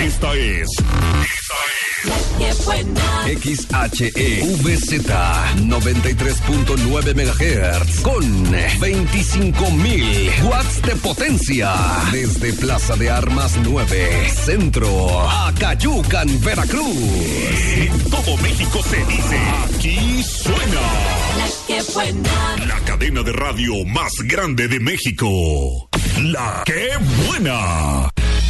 Esta es La que buena. XHEVZ 93.9 MHz con 25,000 watts de potencia. Desde Plaza de Armas 9, Centro, Acayucan, Veracruz. En todo México se dice, aquí suena La que buena. la cadena de radio más grande de México. La que buena.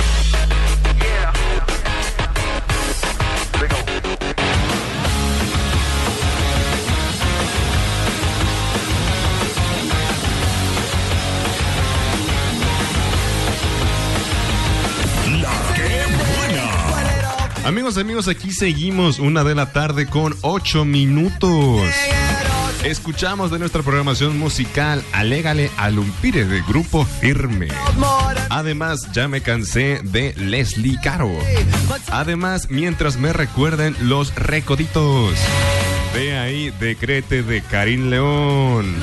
Amigos, aquí seguimos 1:00 p.m. con 8 minutos. Escuchamos de nuestra programación musical Alégale al Umpire de Grupo Firme. Además, Ya me cansé de Leslie Caro. Además, Mientras me recuerden los Recoditos. De ahí, Decrete de Karim León.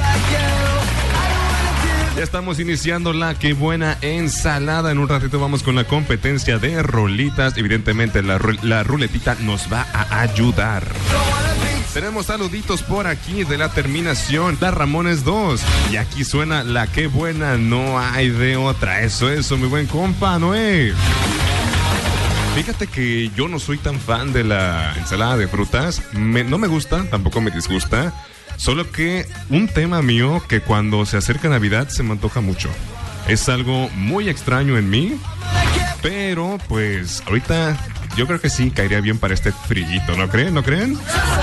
Ya estamos iniciando la que buena ensalada. En un ratito vamos con la competencia de rolitas. Evidentemente la ruletita nos va a ayudar. Tenemos saluditos por aquí de la terminación, la Ramones 2. Y aquí suena la que buena, no hay de otra. Eso, mi buen compa, Noé. Fíjate que yo no soy tan fan de la ensalada de frutas. No me gusta, tampoco me disgusta. Solo que un tema mío que cuando se acerca Navidad se me antoja mucho. Es algo muy extraño en mí, pero pues ahorita yo creo que sí caería bien para este frillito, ¿no creen? ¿No creen?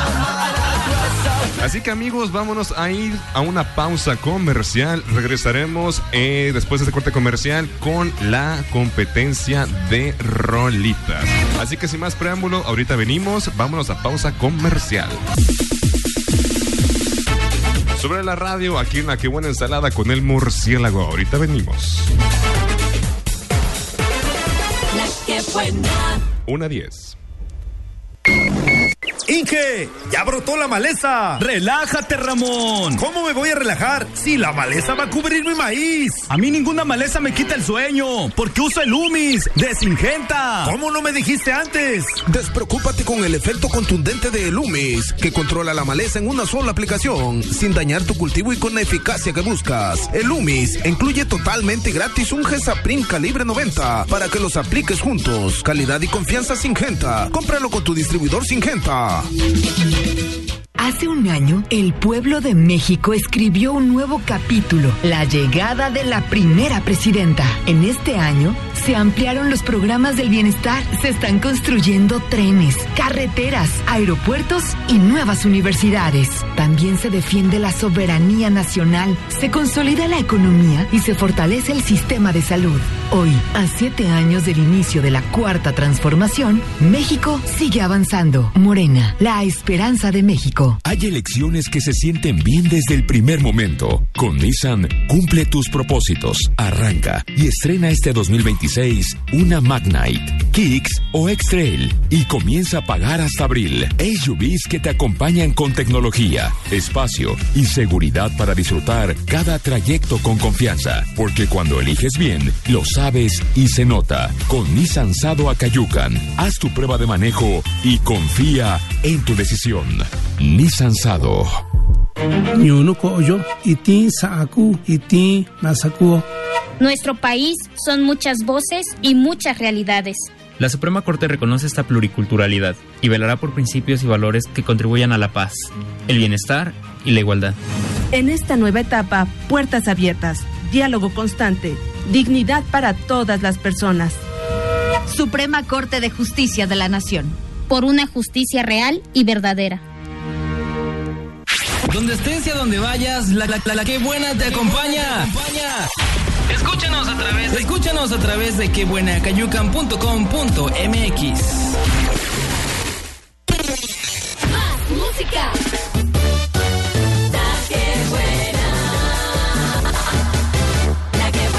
Así que amigos, vámonos a ir a una pausa comercial. Regresaremos después de este corte comercial con la competencia de rolitas. Así que sin más preámbulo, ahorita venimos, vámonos a pausa comercial. Sobre la radio, aquí en La que buena ensalada con el murciélago. Ahorita venimos. La que buena. 1:10. ¡Inge! ¡Ya brotó la maleza! ¡Relájate, Ramón! ¿Cómo me voy a relajar si la maleza va a cubrir mi maíz? A mí ninguna maleza me quita el sueño, porque uso el Lumis de Syngenta. ¿Cómo no me dijiste antes? Despreocúpate con el efecto contundente de Lumis, que controla la maleza en una sola aplicación, sin dañar tu cultivo y con la eficacia que buscas. El Lumis incluye totalmente gratis un Gesaprim calibre 90 para que los apliques juntos. Calidad y confianza Syngenta. Cómpralo con tu distribuidor Syngenta. Hace un año, el pueblo de México escribió un nuevo capítulo, la llegada de la primera presidenta. En este año, se ampliaron los programas del bienestar, se están construyendo trenes, carreteras, aeropuertos y nuevas universidades. También se defiende la soberanía nacional, se consolida la economía y se fortalece el sistema de salud. Hoy, a 7 años del inicio de la cuarta transformación, México sigue avanzando. Morena, la esperanza de México. Hay elecciones que se sienten bien desde el primer momento. Con Nissan, cumple tus propósitos, arranca y estrena este 2026 una Magnite, Kicks o X-Trail y comienza a pagar hasta abril. SUVs que te acompañan con tecnología, espacio y seguridad para disfrutar cada trayecto con confianza. Porque cuando eliges bien, lo sabes y se nota. Con Nissan Sado Acayucan, haz tu prueba de manejo y confía en tu decisión. Nissan Sado. Nuestro país son muchas voces y muchas realidades. La Suprema Corte reconoce esta pluriculturalidad y velará por principios y valores que contribuyan a la paz, el bienestar y la igualdad. En esta nueva etapa, puertas abiertas, diálogo constante, dignidad para todas las personas. Suprema Corte de Justicia de la Nación. Por una justicia real y verdadera. Donde estés y a donde vayas, la que buena te acompaña. Escúchanos a través de quebuenacayucan.com.mx. Más música. La que buena. La que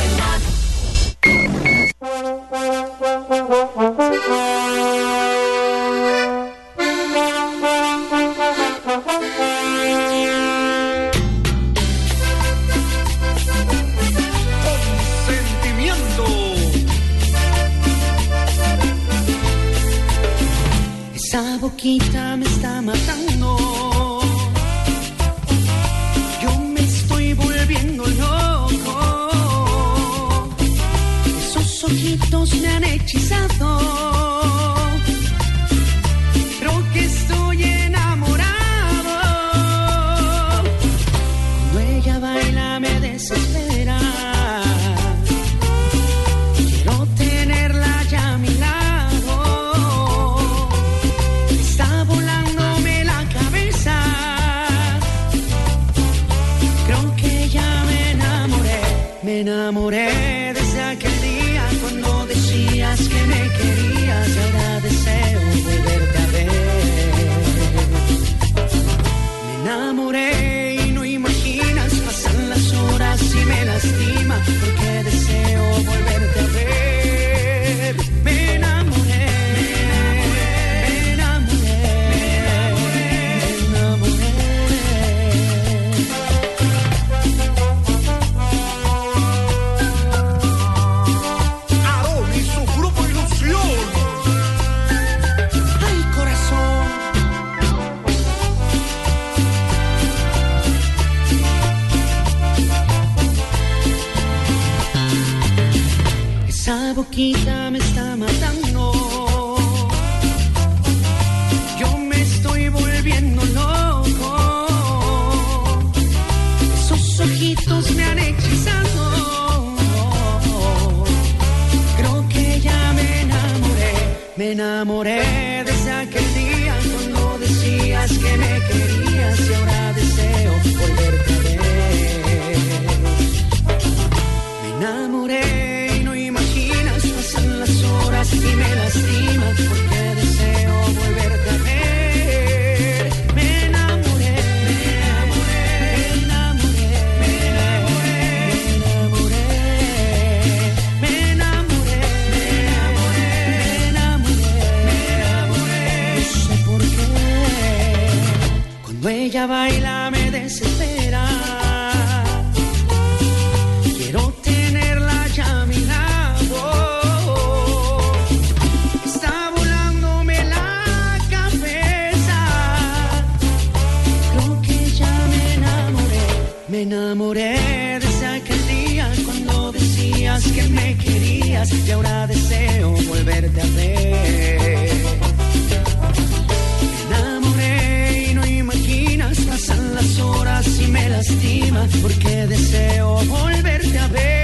boquita me está matando. Yo me estoy volviendo loco. Esos ojitos me han hechizado. Creo que estoy enamorado. Cuando ella baila me desespera. Quiero tenerla ya a mi lado. Está volándome la cabeza. Creo que ya me enamoré desde aquel día cuando decías que me querías y ahora deseo volverte a ver. Me enamoré y no imaginas, pasan las horas y me lastima porque deseo volverte a ver. Me enamoré, me enamoré, me enamoré. Aarón y su grupo Ilusión. Ay, corazón. Esa boquita me está matando. Yo me estoy volviendo loco. Esos ojitos me han hechizado. Creo que ya me enamoré desde aquel día cuando decías que me querías y ahora deseo volverte a ver. Me enamoré y no imaginas, pasan las horas y me lastimas porque deseo volverte a ver. Me enamoré, me enamoré, me enamoré, me enamoré, me enamoré, me enamoré, me enamoré, no sé por qué. Cuando ella baila me desespera. Quiero tenerla ya a mi lado. Está volándome la cabeza. Creo que ya me enamoré desde aquel día cuando decías que me querías y ahora deseo volverte a ver. Me enamoré y no imaginas, pasan las horas y me lastima porque deseo volverte a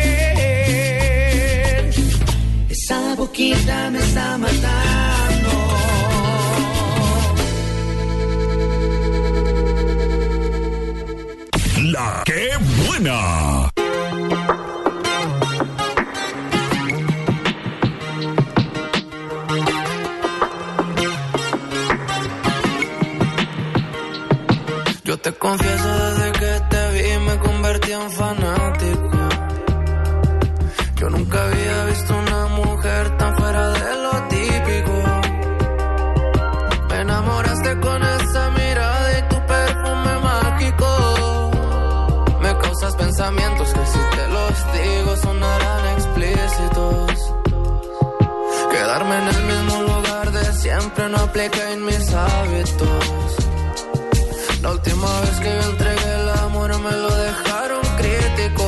ver. Esa boquita me está matando. La que buena. Yo te confieso desde que te vi me convertí en fanático. Yo nunca había visto una mujer tan fuera de lo típico. Me enamoraste con esa mirada y tu perfume mágico. Me causas pensamientos que si te los digo sonarán explícitos. Quedarme en el mismo lugar de siempre no aplica en mis hábitos. La última vez que yo entregué el amor me lo dejaron crítico.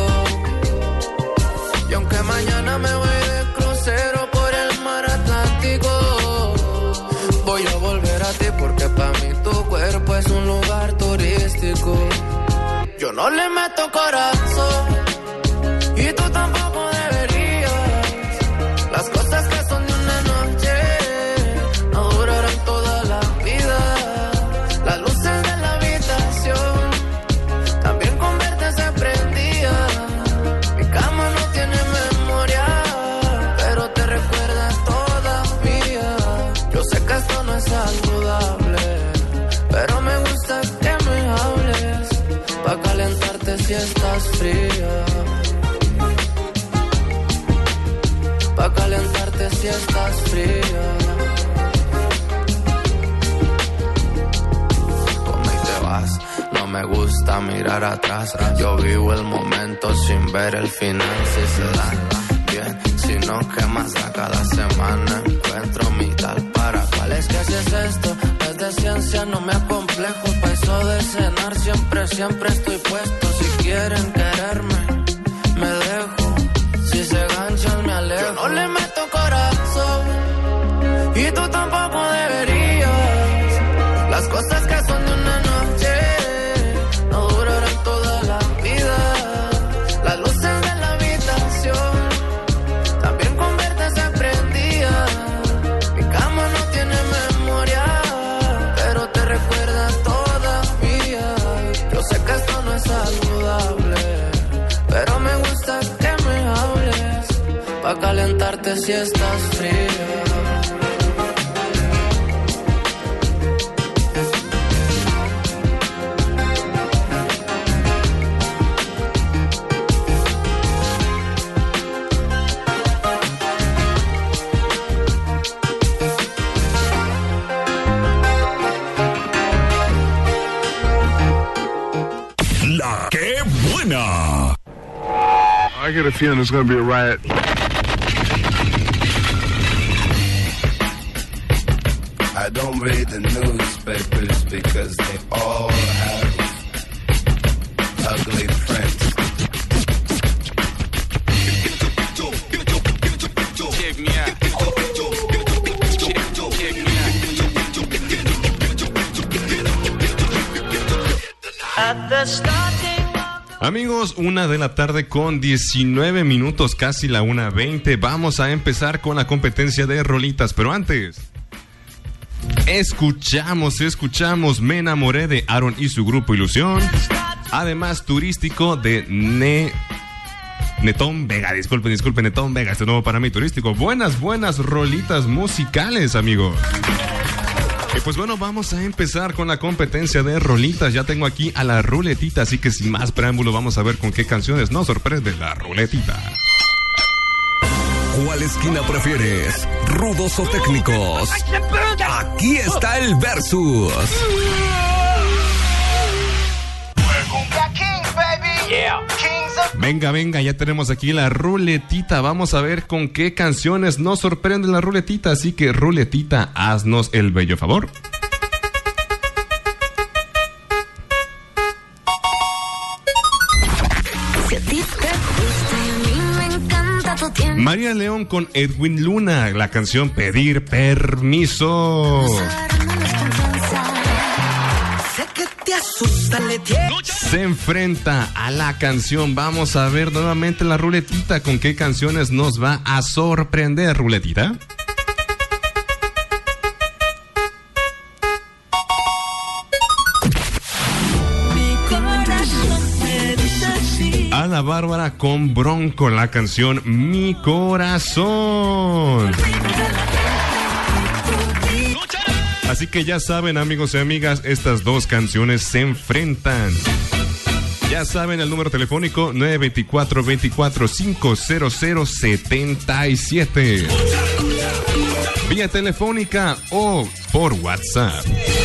Y aunque mañana me voy de crucero por el mar Atlántico, voy a volver a ti porque para mí tu cuerpo es un lugar turístico. Yo no le meto corazón y tú tampoco deberías. Las cosas que son de una noche no durarán toda la vida. Las luces de la habitación también con verte se prendía. Mi cama no tiene memoria, pero te recuerda todavía. Yo sé que esto no es saludable, pero me gusta que me hables pa' calentarte si estás fría. Pa' calentarte si estás fría. No me gusta mirar atrás. Yo vivo el momento sin ver el final. Si se da bien, sino que más a cada semana encuentro mi tal para. ¿Cuál es que haces esto? Es de me acomplejo, pa' eso de cenar siempre estoy puesto. Si quieren quererme, me dejo. Si se ganchan, me alejo. Yo no le meto corazón y tú tampoco deberías. Las cosas que son de una noche no durarán toda la vida. Las luces de la habitación también convierten se prendían. Mi cama no tiene memoria, pero te recuerda todavía. Yo sé que esto no es saludable, pero me gusta que me hables pa' calentarte si estás fría. La que buena. I get a feeling there's going to be a riot. I don't read the newspapers because they all have ugly prints. Check me out. At the starting. Amigos, 1:00 con 19 minutos, casi la 1:20. Vamos a empezar con la competencia de rolitas, pero antes escuchamos Me enamoré de Aaron y su grupo Ilusión. Además, turístico de Netón Vega. Disculpen, Netón Vega, este nuevo para mí turístico. Buenas rolitas musicales, amigos. Y pues bueno, vamos a empezar con la competencia de rolitas. Ya tengo aquí a la ruletita, así que sin más preámbulo vamos a ver con qué canciones nos sorprende la ruletita. ¿Cuál esquina prefieres? ¿Rudos o técnicos? Aquí está el versus. Venga, ya tenemos aquí la ruletita. Vamos a ver con qué canciones nos sorprende la ruletita. Así que, ruletita, haznos el bello favor. María León con Edwin Luna, la canción Pedir Permiso. Se enfrenta a la canción. Vamos a ver nuevamente la ruletita. ¿Con qué canciones nos va a sorprender, ruletita? Ana Bárbara con Bronco, la canción Mi Corazón. Así que ya saben, amigos y amigas, estas dos canciones se enfrentan. Ya saben, el número telefónico 924-500-77. Vía telefónica o por WhatsApp.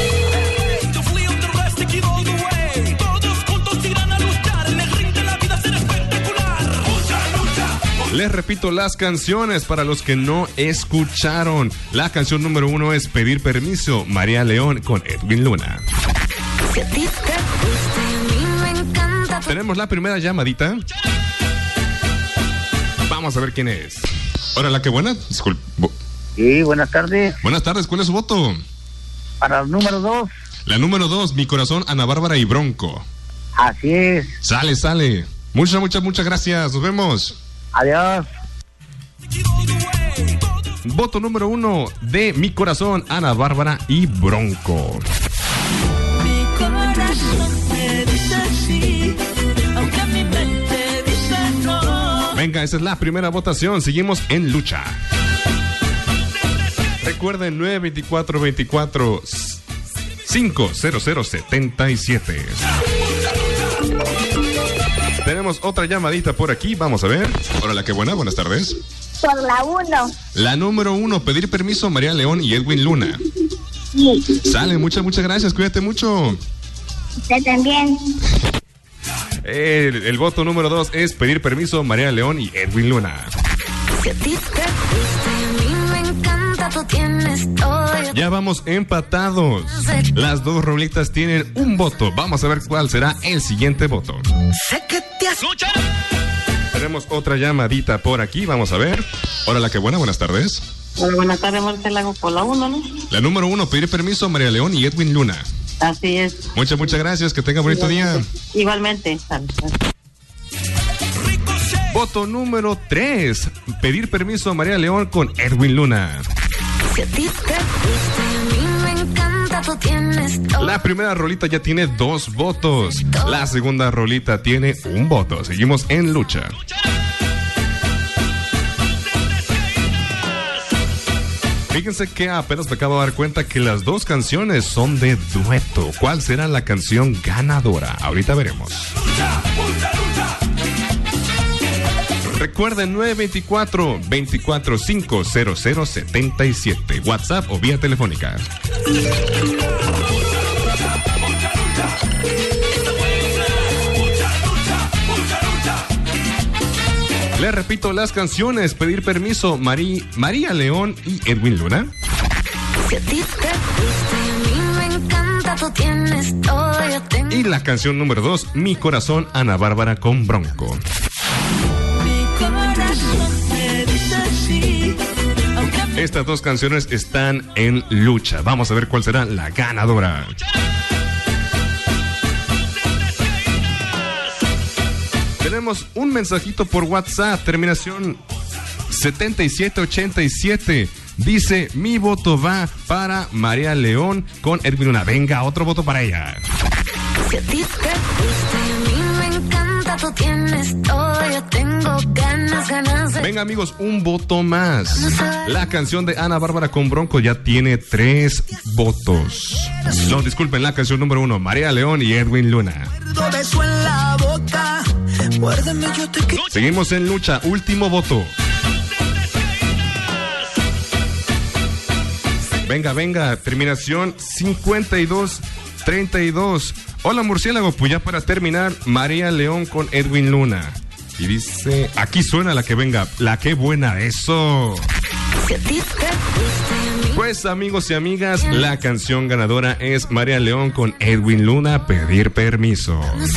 Les repito las canciones para los que no escucharon. La canción número 1 es Pedir Permiso, María León con Edwin Luna. Tenemos la primera llamadita. Vamos a ver quién es. Hola, qué buena. Disculpe. Sí, buenas tardes. Buenas tardes, ¿cuál es su voto? Para el número 2. La número 2, Mi Corazón, Ana Bárbara y Bronco. Así es. Sale. Muchas gracias. Nos vemos. Adiós. Voto número 1 de Mi Corazón, Ana Bárbara y Bronco. Mi corazón me dice sí, aunque mi mente dice no. Venga, esa es la primera votación. Seguimos en lucha. Recuerden 924-500-77. Tenemos otra llamadita por aquí, vamos a ver. Hola, qué buena, buenas tardes. Por la 1. La número 1, Pedir Permiso, María León y Edwin Luna. Sí. Sale, muchas gracias, cuídate mucho. Usted también. El voto número 2 es Pedir Permiso, María León y Edwin Luna. Si a ti te gusta y a mí me encanta, tú tienes todo. Ya vamos empatados. Las dos rolitas tienen un voto. Vamos a ver cuál será el siguiente voto. Sé que te escucha. Tenemos otra llamadita por aquí, vamos a ver. Hola, la que buena, buenas tardes. Hola, buenas tardes, Marcela, por la 1, ¿no? La número 1, pedir permiso a María León y Edwin Luna. Así es. Muchas gracias, que tenga bonito día. Igualmente. Voto número 3, pedir permiso a María León con Edwin Luna. Si a ti te gusta, a mí me encanta, tú tienes todo. La primera rolita ya tiene 2 votos. La segunda rolita tiene 1 voto. Seguimos en lucha. Fíjense que apenas me acabo de dar cuenta que las 2 canciones son de dueto. ¿Cuál será la canción ganadora? Ahorita veremos. Recuerden 924-245-0077. WhatsApp o vía telefónica. Les repito las canciones. Pedir permiso, María León y Edwin Luna. Si a ti te gusta, a mí me encanta, tú tienes todo, yo tengo. Y la canción número 2, Mi Corazón, Ana Bárbara con Bronco. Estas 2 canciones están en lucha. Vamos a ver cuál será la ganadora. Tenemos un mensajito por WhatsApp, terminación 7787. Dice, mi voto va para María León con Edwin Luna. Venga, otro voto para ella. Si a ti te gusta, a mí me encanta, tú tienes todo, yo tengo ganas de... Venga, amigos, un voto más. La canción de Ana Bárbara con Bronco ya tiene 3 votos. No, disculpen, la canción número 1, María León y Edwin Luna. Beso en la boca. Muérdeme, yo te quiero. Seguimos en lucha, último voto. Venga, terminación 5232. Hola, murciélago, pues ya para terminar, María León con Edwin Luna. Y dice, aquí suena la que venga, la que buena, eso. Pues amigos y amigas, la canción ganadora es María León con Edwin Luna, Pedir Permiso.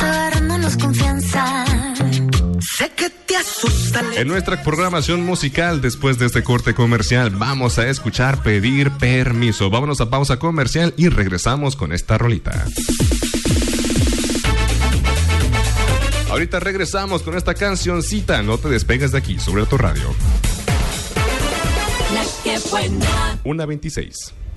Sé que te asusta. En nuestra programación musical, después de este corte comercial, vamos a escuchar Pedir Permiso. Vámonos a pausa comercial y regresamos con esta rolita. Ahorita regresamos con esta cancioncita. No te despegues de aquí, sobre tu radio. La que buena. 1:26.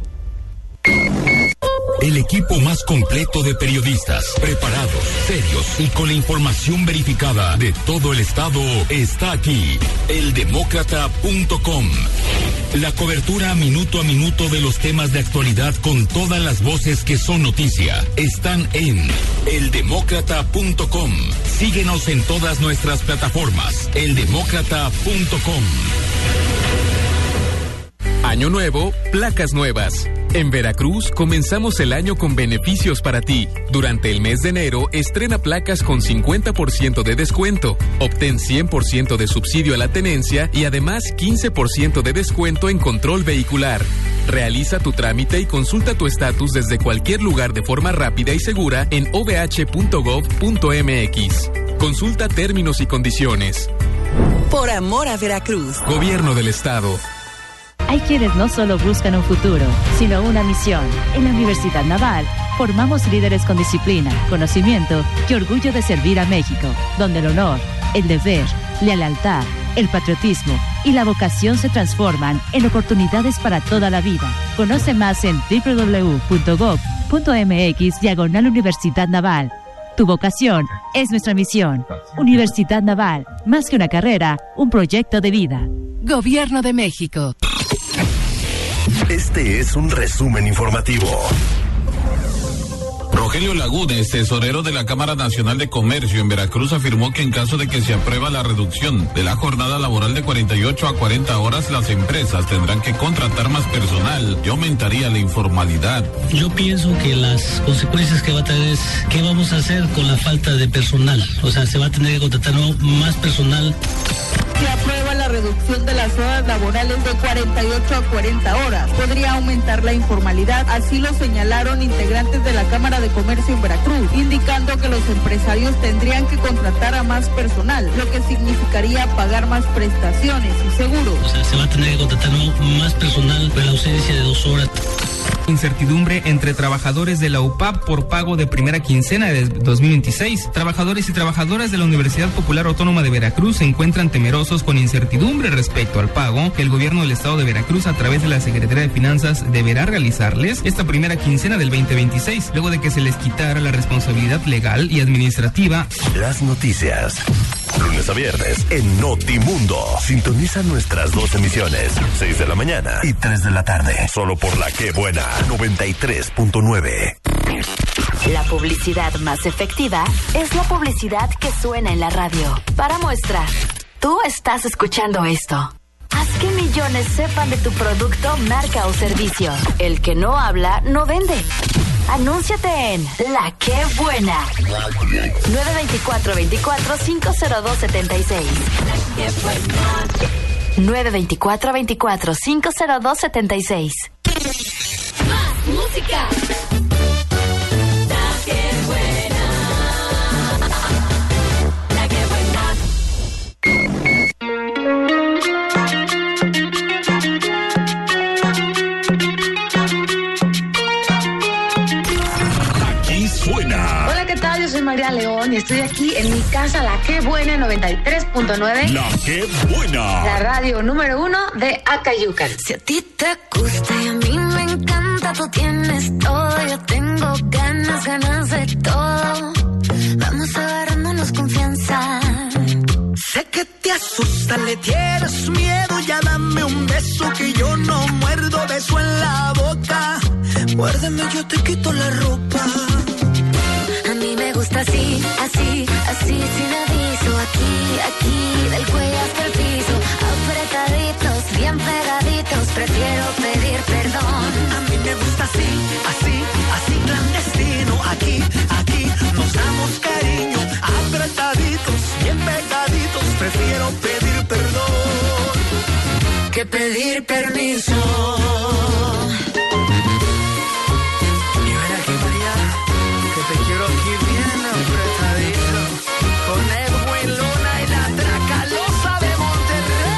El equipo más completo de periodistas, preparados, serios y con la información verificada de todo el estado está aquí. Eldemócrata.com. La cobertura minuto a minuto de los temas de actualidad con todas las voces que son noticia están en Eldemócrata.com. Síguenos en todas nuestras plataformas. Eldemócrata.com. Año nuevo, placas nuevas. En Veracruz comenzamos el año con beneficios para ti. Durante el mes de enero, estrena placas con 50% de descuento. Obtén 100% de subsidio a la tenencia y además 15% de descuento en control vehicular. Realiza tu trámite y consulta tu estatus desde cualquier lugar de forma rápida y segura en ovh.gov.mx. Consulta términos y condiciones. Por amor a Veracruz. Gobierno del Estado. Hay quienes no solo buscan un futuro, sino una misión. En la Universidad Naval, formamos líderes con disciplina, conocimiento y orgullo de servir a México, donde el honor, el deber, la lealtad, el patriotismo y la vocación se transforman en oportunidades para toda la vida. Conoce más en www.gov.mx/Universidad Naval. Tu vocación es nuestra misión. Universidad Naval, más que una carrera, un proyecto de vida. Gobierno de México. Este es un resumen informativo. Rogelio Lagunes, tesorero de la Cámara Nacional de Comercio en Veracruz, afirmó que en caso de que se aprueba la reducción de la jornada laboral de 48 a 40 horas, las empresas tendrán que contratar más personal y aumentaría la informalidad. Yo pienso que las consecuencias que va a tener es qué vamos a hacer con la falta de personal. O sea, se va a tener que contratar más personal. Se aprueba la reducción de las horas laborales de 48 a 40 horas. Podría aumentar la informalidad, así lo señalaron integrantes de la Cámara de Comercio en Veracruz, indicando que los empresarios tendrían que contratar a más personal, lo que significaría pagar más prestaciones y seguros. O sea, se va a tener que contratar más personal por la ausencia de 2 horas. Incertidumbre entre trabajadores de la UPAP por pago de primera quincena de 2026. Trabajadores y trabajadoras de la Universidad Popular Autónoma de Veracruz se encuentran temerosos con incertidumbre respecto al pago que el gobierno del estado de Veracruz a través de la Secretaría de Finanzas deberá realizarles esta primera quincena del 2026, luego de que se les quitara la responsabilidad legal y administrativa. Las noticias. Lunes a viernes en Notimundo. Sintoniza nuestras 2 emisiones, 6 de la mañana y 3 de la tarde. Solo por La Que Buena, 93.9. La publicidad más efectiva es la publicidad que suena en la radio. Para muestra, tú estás escuchando esto. Haz que millones sepan de tu producto, marca o servicio. El que no habla, no vende. Anúnciate en La Que Buena. 924-24-502-76. 924-24-502-76. Más música. La Que Buena. La Que Buena. Hola, ¿qué tal? Yo soy María León y estoy aquí en mi casa, La Que Buena 93.9. La Que Buena. La radio número 1 de Acayucan. Si a ti te gusta y a mí me encanta, tú tienes todo, yo tengo ganas de todo. Vamos agarrándonos confianza. Sé que te asusta, le tienes miedo, ya dame un beso que yo no muerdo, beso en la boca. Muérdeme, yo te quito la ropa. A mí me gusta así, así, así, sin aviso. Aquí, del cuello hasta el piso. Apretaditos, bien pegaditos, prefiero pedir perdón. A mí me gusta así, así, así clandestino. Aquí, nos damos cariño. Apretaditos, bien pegaditos, prefiero pedir perdón que pedir permiso. Te quiero aquí bien apretadito, con Edwin Luna y la Tracalosa de Monterrey.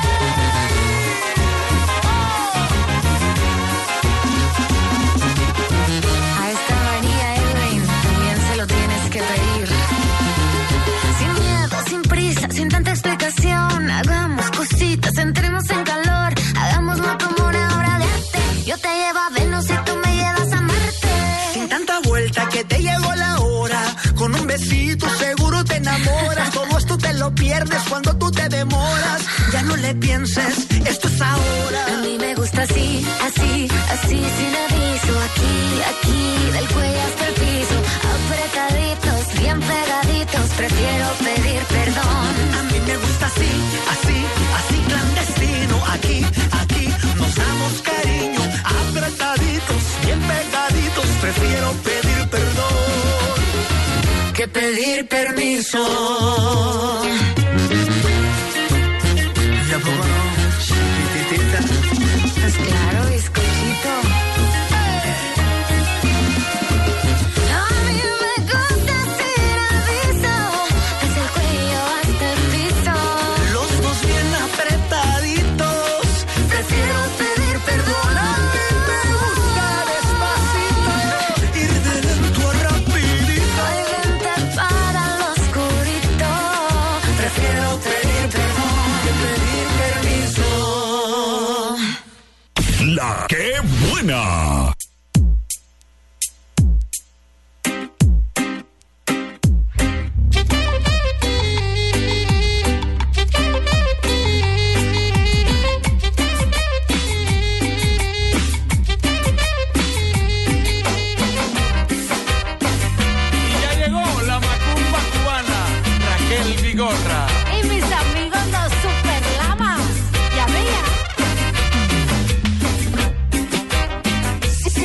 A esta María, Edwin, también se lo tienes que pedir. Sin miedo, sin prisa, sin tanta explicación. Hagamos cositas, entremos en calor. Hagámoslo como una obra de arte. Yo te llevo a Venus y tú me llevas a Marte. Sin tanta vuelta que te llegó la hora. Con un besito seguro te enamoras. Todo esto te lo pierdes cuando tú te demoras. Ya no le pienses, esto es ahora. A mí me gusta así, así, así, sin aviso. Aquí, del cuello hasta el piso. Apretaditos, bien pegaditos, prefiero pedir perdón. A mí me gusta así, así, así clandestino. Aquí, nos damos cariño. Apretaditos, bien pegaditos, prefiero pedir perdón que pedir permiso. ¿Y a poco no? Chiquitita. Pues claro, bizcochito. A mí me gusta sin aviso, desde el cuello hasta el piso. Los dos bien apretaditos, prefiero pedir perdón. A mí me gusta despacito, ir de lento a rapidito. Ay, vente para lo oscurito, prefiero pedir perdón que pedir permiso. La Que Buena. Y mis amigos los superlamas. Ya veía.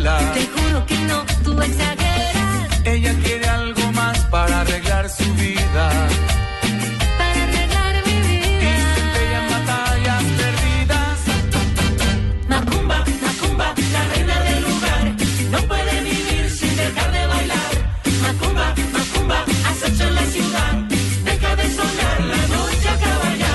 bailar. Te juro que no, tú exageras. Ella quiere algo más para arreglar su vida. Para arreglar mi vida. Y se empeña en batallas perdidas. Macumba, Macumba, la reina del lugar. No puede vivir sin dejar de bailar. Macumba, Macumba, acecho en la ciudad. Deja de soñar, la noche acaba ya.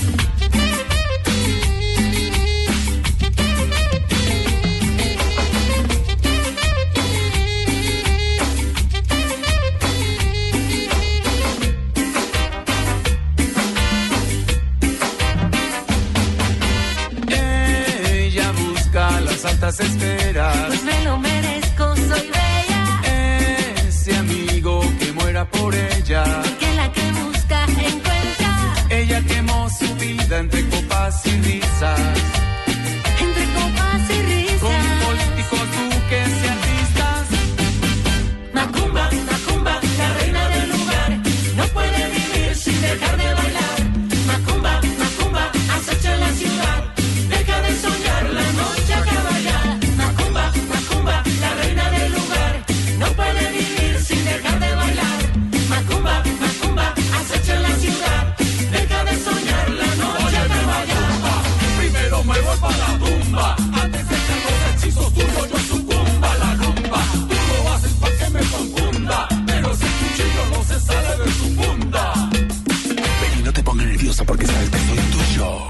Ella busca las altas esferas. Pues me lo merezco, soy bella. Ese amigo que muera por ella. Que la que busca encuentra. Ella quemó su vida entre copas y risas. Entre copas y risas. Con políticos, duques y artistas. Macumba, Macumba, la reina del lugar. No puede vivir sin dejar de bailar. Macumba, Macumba, acecho en la ciudad. Deja de soñar, la noche acaba ya. Macumba, Macumba, la reina del lugar. No puede vivir sin dejar de bailar. Macumba, Macumba, acecho en la ciudad. Deja de soñar, la noche acaba ya. Primero me voy para la tumba. Antes de que los hechizos tuyos yo sucumba a la rumba. Tú lo haces para que me confunda, pero ese cuchillo no se sale de su punta. Baby, no te pongas nerviosa porque sabes que soy tuyo.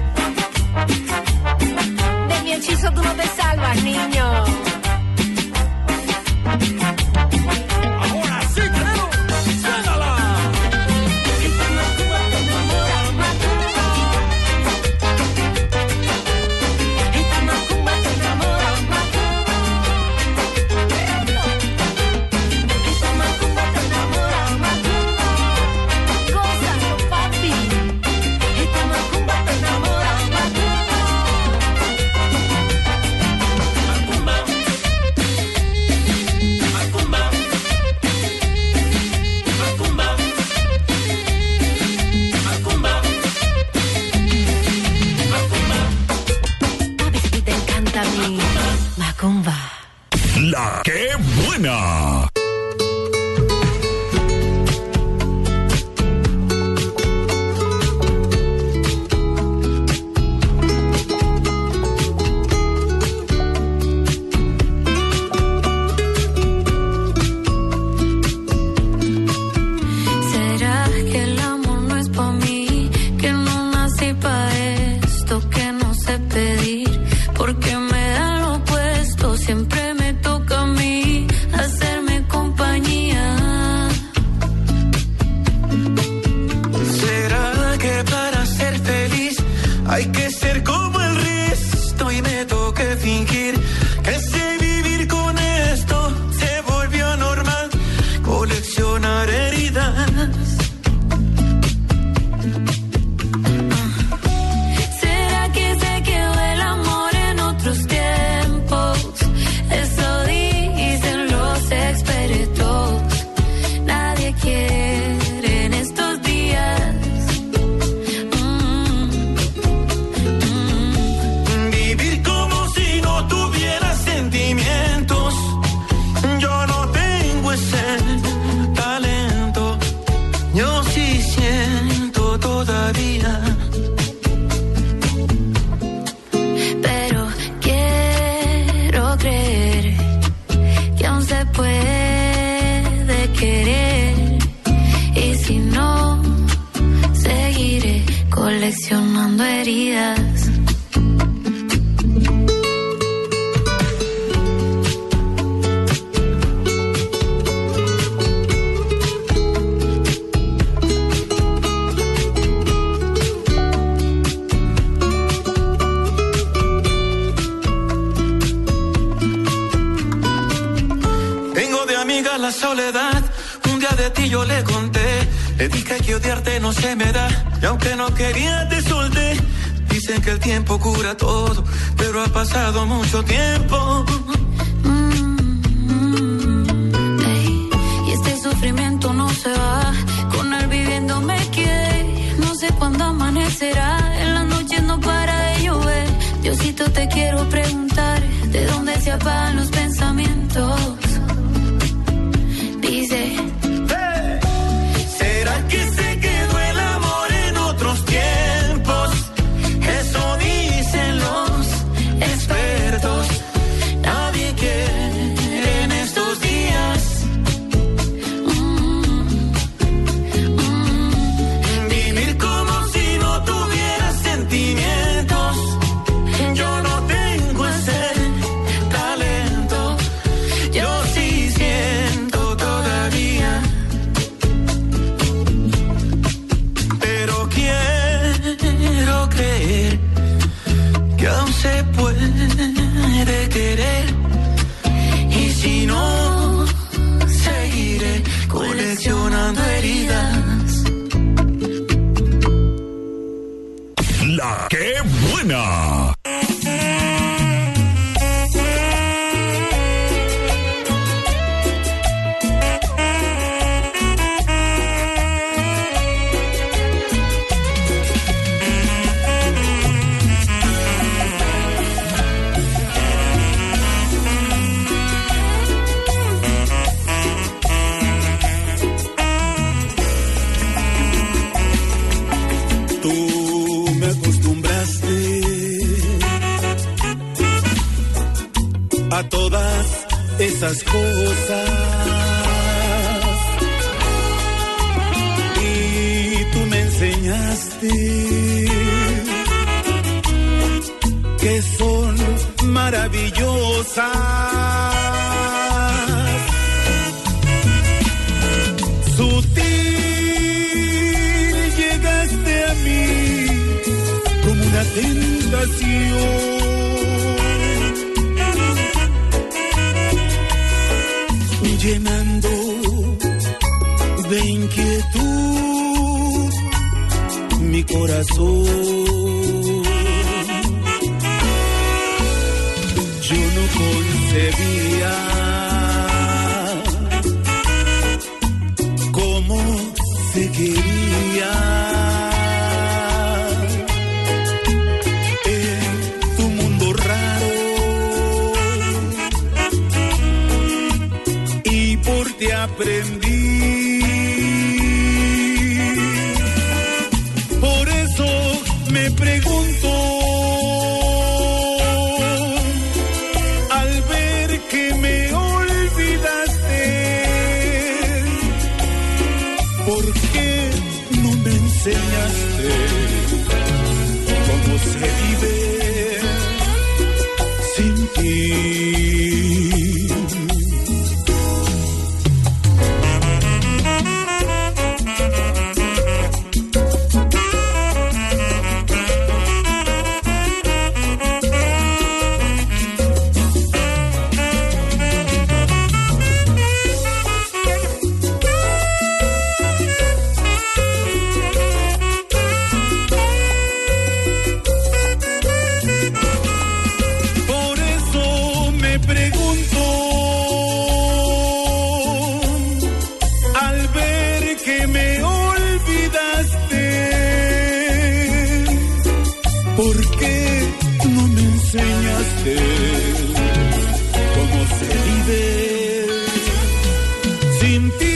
De mi hechizo tú no te salvas, niño. Ahora sí, querido, suénala. Esta macumba te enamora, macumba. Esta macumba te enamora, macumba. Esta macumba te enamora, macumba. Gózalo, papi. Esta macumba te enamora, macumba. Macumba. Macumba. Macumba. Macumba. Macumba. Papi, si te encanta mi macumba. La que buena. ¿Será que el amor no es pa' mí? Que no nací pa' esto, que no sé pedir. Porque me dan lo opuesto, siempre me toca a mí hacerme compañía. ¿Será que para ser feliz hay que ser como el resto y me toca fingir que sé vivir con esto? Se volvió normal coleccionar heridas. ¿Será que se quedó el amor en otros tiempos? Eso dicen los expertos. Nadie quiere en estos días. Vivir como si no tuviera sentimientos. Yo no tengo ese talento. Yo sí siento todavía. Pero quiero creer que aún se puede querer. Y si no, seguiré coleccionando heridas. Tengo de amiga la soledad. Un día de ti yo le conté. Le dije que odiarte no se me da. Y aunque no quería te solté. Dicen que el tiempo cura todo, pero ha pasado mucho tiempo. Y este sufrimiento no se va. Con él viviendo me quedé. No sé cuándo amanecerá. En las noches no para de llover. Diosito, te quiero preguntar. de donde se apagan los pensamientos. Dice, ¿será que se quedó el amor en otros tiempos? Eso dicen los expertos. Nadie quiere en estos días vivir como si no tuviera sentimientos. Yo no tengo ese talento, yo sí siento todavía, pero quiero creer que aún se puede querer, y si no, seguiré coleccionando heridas. La que buena. Tú me acostumbraste a todas esas cosas y tú me enseñaste que son maravillosas. Sutil llegaste a mí como una tentación, llenando de inquietud mi corazón. Yo no concebía cómo se quería en tu mundo raro, y por ti aprendí. Por eso me pregunto, al ver que me olvidaste, ¿por qué no me enseñaste cómo se vive sin ti? Por eso me pregunto, al ver que me olvidaste, ¿por qué no me enseñaste cómo se vive sin ti?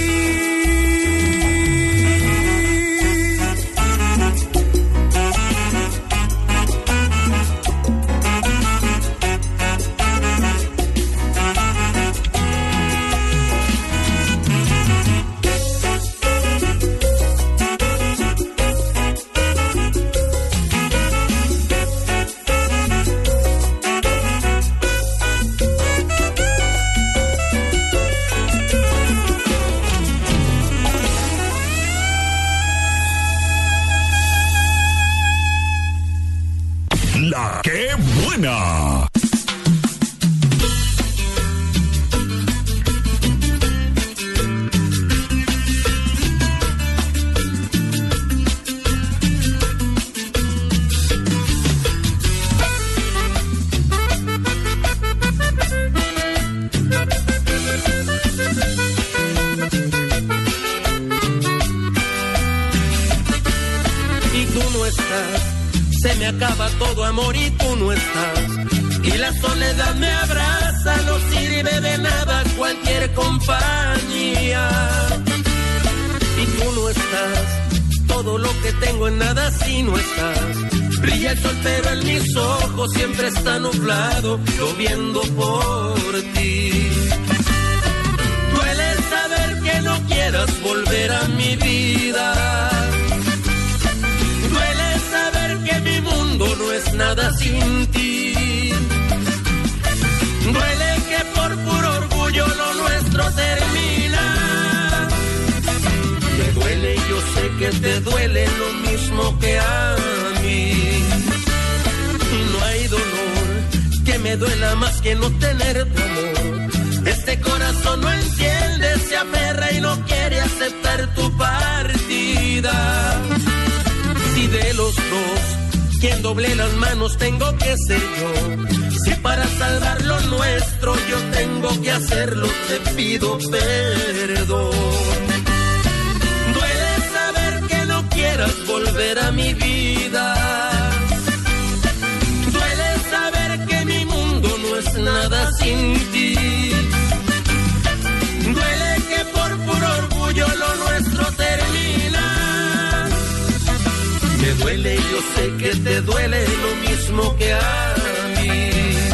La que buena. Y tú no estás, se me acaba todo amor y tú no estás. y la soledad me abraza, no sirve de nada cualquier compañía. Y tú no estás, todo lo que tengo en nada si no estás. Brilla el sol pero en mis ojos siempre está nublado, lloviendo por ti. Duele saber que no quieras volver a mi vida. Duele saber que mi mundo no es nada sin ti. Duele que por puro orgullo lo nuestro termina. Me duele, yo sé que te duele lo mismo que a mí. Y no hay dolor que me duela más que no tener tu amor. Este corazón no entiende, se aferra y no quiere aceptar tu partida. Si de los dos, quien doble las manos tengo que ser yo. Si para salvar lo nuestro yo tengo que hacerlo, te pido perdón. Duele saber que no quieras volver a mi vida. Duele saber que mi mundo no es nada sin ti. Duele que por puro orgullo lo nuestro termina. Me duele, yo sé que te duele lo mismo que a mí.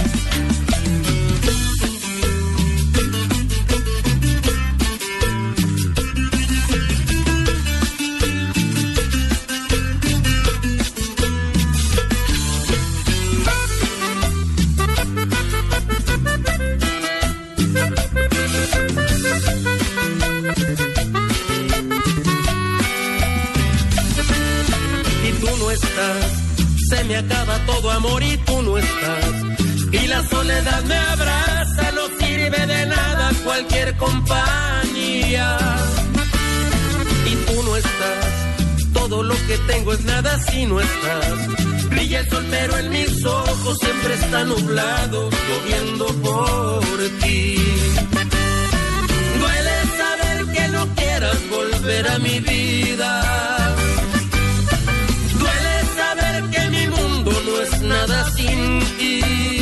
Se me acaba todo amor y tú no estás. Y la soledad me abraza, no sirve de nada cualquier compañía. Y tú no estás, todo lo que tengo es nada si no estás. Brilla el sol pero en mis ojos siempre está nublado, lloviendo por ti. Duele saber que no quieras volver a mi vida. No es nada sin ti.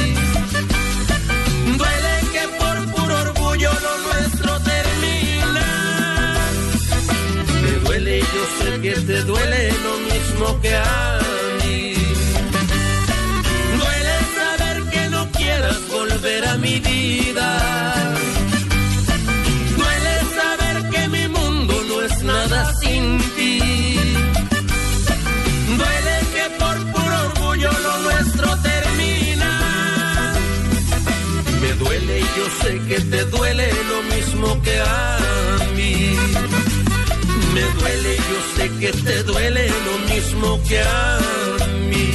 Duele que por puro orgullo lo nuestro termina. Me duele, yo sé que te duele lo mismo que a mí. Duele saber que no quieras volver a mi vida. Duele saber que mi mundo no es nada sin ti. Duele que por puro orgullo lo nuestro termina. Me duele, yo sé que te duele lo mismo que a mí. Me duele, yo sé que te duele lo mismo que a mí.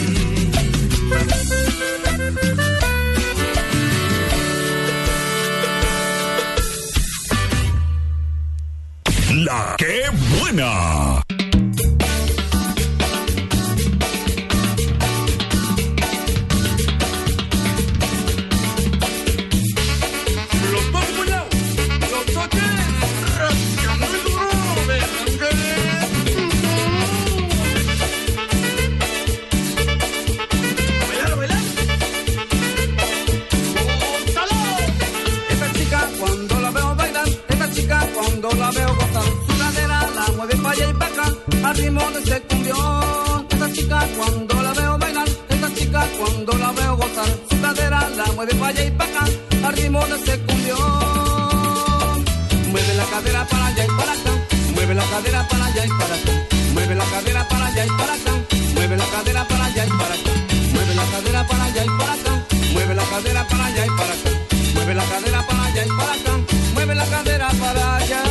La que buena. Cuando la veo gozar, su cadera la mueve para allá y para acá, al ritmo de ese cumbión. Esta chica cuando la veo bailar, esta chica cuando la veo gozar, su cadera la mueve para allá y para acá, al ritmo de ese cumbión. Mueve la cadera para allá y para acá, mueve la cadera para allá y para acá, mueve la cadera para allá y para acá, mueve la cadera para allá y para acá, mueve la cadera para allá y para acá, mueve la cadera para allá y para acá, mueve la cadera para allá y para acá, mueve la cadera para allá.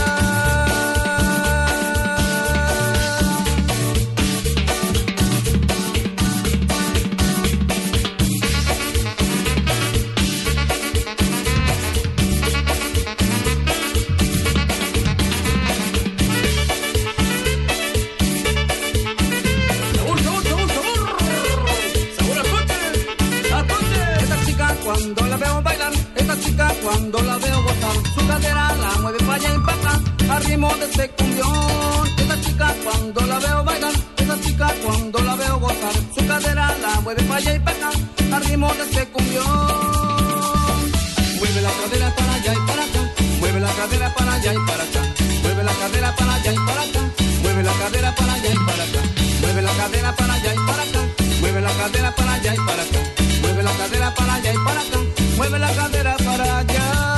Cuando la veo bailar, esta chica cuando la veo gozar, su cadera la mueve para allá y para acá, al ritmo de ese cumbión. Esta chica cuando la veo bailar, esta chica cuando la veo gozar, su cadera la mueve para allá y para acá, al ritmo ritmo de este cumbión. Mueve la cadera para allá y para acá, mueve la cadera para allá y para acá, mueve la cadera para allá y para acá, mueve la cadera para allá y para acá, mueve la cadera para allá y para acá, mueve la cadera para allá y para acá, mueve la cadera para allá y para acá, mueve la cadera para allá.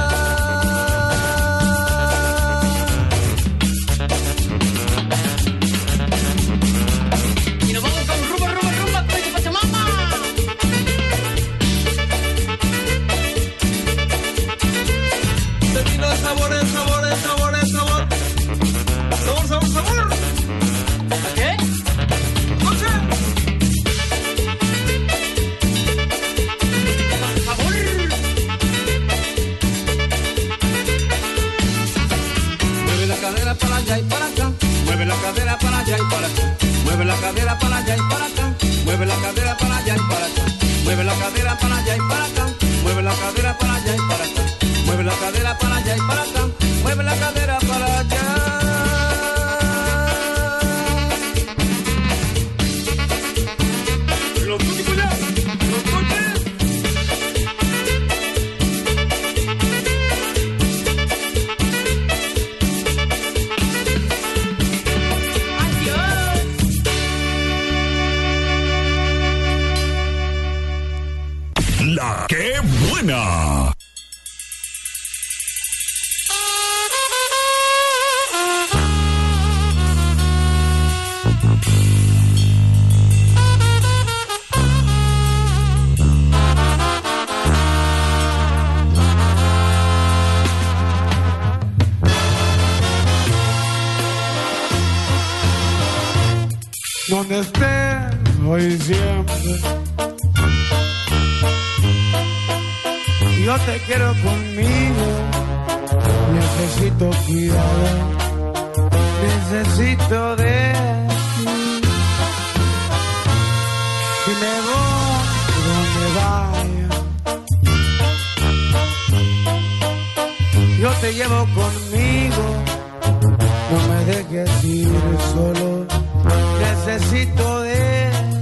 Para allá y para acá, mueve la cadera para allá y para acá, mueve la cadera para allá y para acá, mueve la cadera para allá y para acá, mueve la cadera para allá y para acá, mueve la cadera para allá y para acá, mueve la cadera para allá y para acá, mueve la cadera para allá. La ¡Qué buena! Donde estés hoy siempre, yo te quiero conmigo, necesito cuidado, necesito de ti. Si me voy donde vaya, yo te llevo conmigo, no me dejes ir solo, necesito de ti.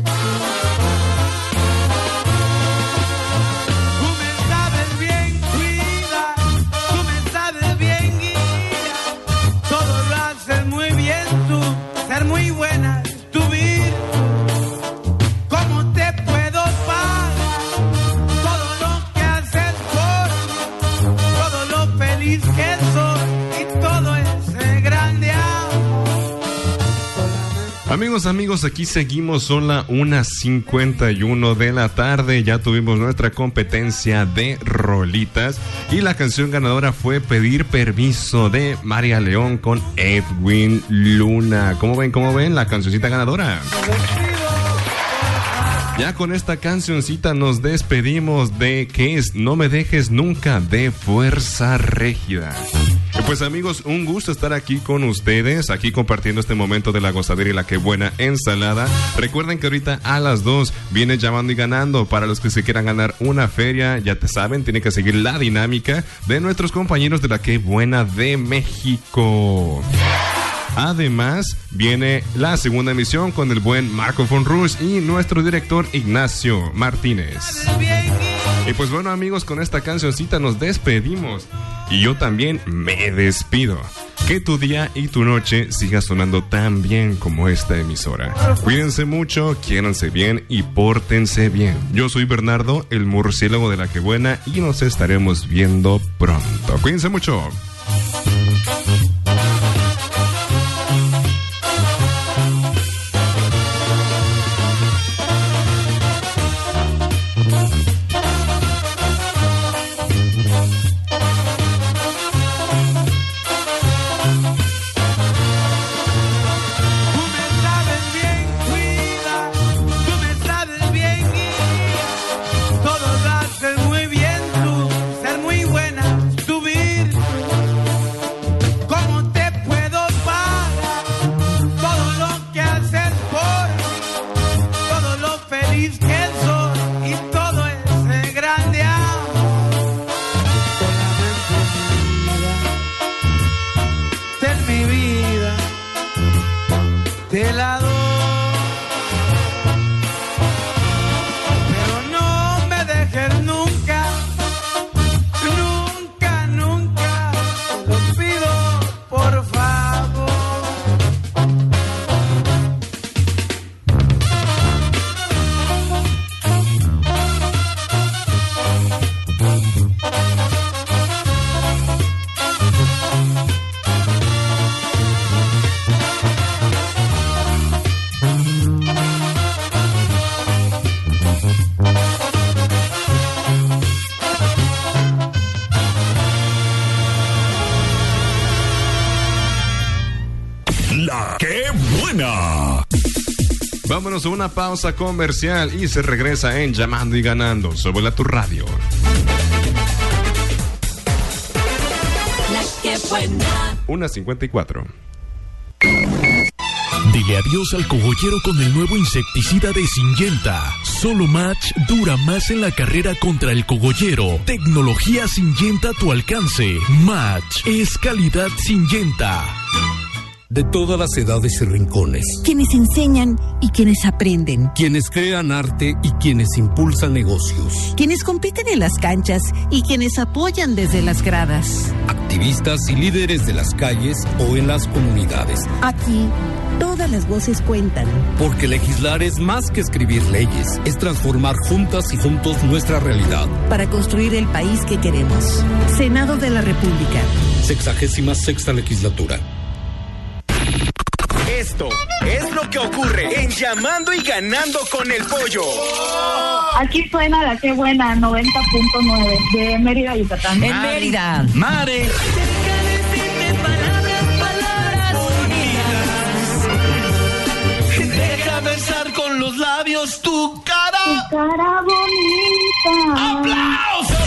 Muy buena tu vida, ¿cómo te puedo pagar todo lo que haces por mí, todo lo feliz que soy y todo ese grande amor? Amigos, aquí seguimos, son las 1:51 de la tarde, ya tuvimos nuestra competencia de rolitas y la canción ganadora fue Pedir Permiso de María León con Edwin Luna. ¿Cómo ven la cancioncita ganadora? Ya con esta cancioncita nos despedimos de que es No Me Dejes Nunca de Fuerza Régida. Pues amigos, un gusto estar aquí con ustedes, aquí compartiendo este momento de la gozadera y la que buena ensalada. Recuerden que ahorita a las 2 viene Llamando y Ganando. Para los que se quieran ganar una feria, ya te saben, tienen que seguir la dinámica de nuestros compañeros de la que buena de México. Además, viene la segunda emisión con el buen Marco Fonrus y nuestro director Ignacio Martínez. Y pues bueno amigos, con esta cancioncita nos despedimos. Y yo también me despido. Que tu día y tu noche siga sonando tan bien como esta emisora. Cuídense mucho, quiéranse bien y pórtense bien. Yo soy Bernardo, el murciélago de la que buena, y nos estaremos viendo pronto. Cuídense mucho. Todo lo haces muy bien tú, ser muy buena tu virtud. La que buena. Vámonos a una pausa comercial y se regresa en Llamando y Ganando. Súbela a tu radio. La que buena. 1:54. Dile adiós al cogollero con el nuevo insecticida de Syngenta. Solo Match dura más en la carrera contra el cogollero. Tecnología Syngenta a tu alcance. Match es calidad Syngenta. De todas las edades y rincones. Quienes enseñan y quienes aprenden. Quienes crean arte y quienes impulsan negocios. Quienes compiten en las canchas y quienes apoyan desde las gradas. Activistas y líderes de las calles o en las comunidades. Aquí, todas las voces cuentan. Porque legislar es más que escribir leyes. Es transformar juntas y juntos nuestra realidad. Para construir el país que queremos. Senado de la República. 66ª legislatura. Esto es lo que ocurre en Llamando y Ganando con el Pollo. Aquí suena La que buena, 90.9 de Mérida, Yucatán. En Mérida. Mare. Deja besar con los labios tu cara. Tu cara bonita. ¡Aplausos!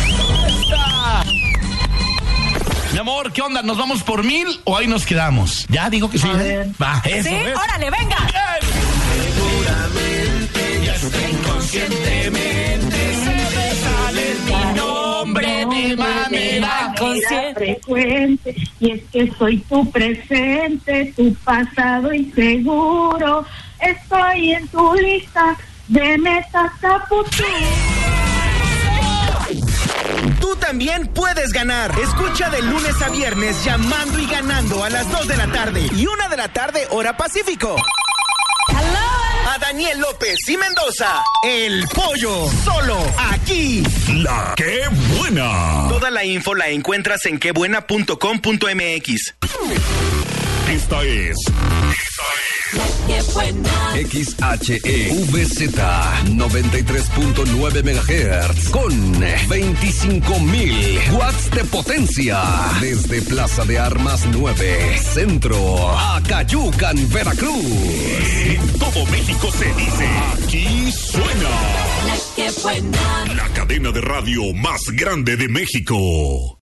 Mi amor, ¿qué onda? ¿Nos vamos por 1000 o ahí nos quedamos? Ya digo que sí. Va, eso. ¿Sí? ¿ves? ¡Órale, venga! Seguramente, ya está inconscientemente, se me sale mi nombre de manera frecuente. Y es que soy tu presente, tu pasado y seguro. Estoy en tu lista de metas a futuro. Tú también puedes ganar. Escucha de lunes a viernes Llamando y Ganando a las 2 de la tarde y 1 de la tarde, hora Pacífico. A Daniel López y Mendoza, El Pollo, solo aquí. La que buena. Toda la info la encuentras en quebuena.com.mx. Esta es Qué buena. XHEVZ 93.9 MHz con 25.000 watts de potencia desde Plaza de Armas 9 Centro a Cayucan, Veracruz. En todo México se dice, aquí suena La que buena. la cadena de radio más grande de México.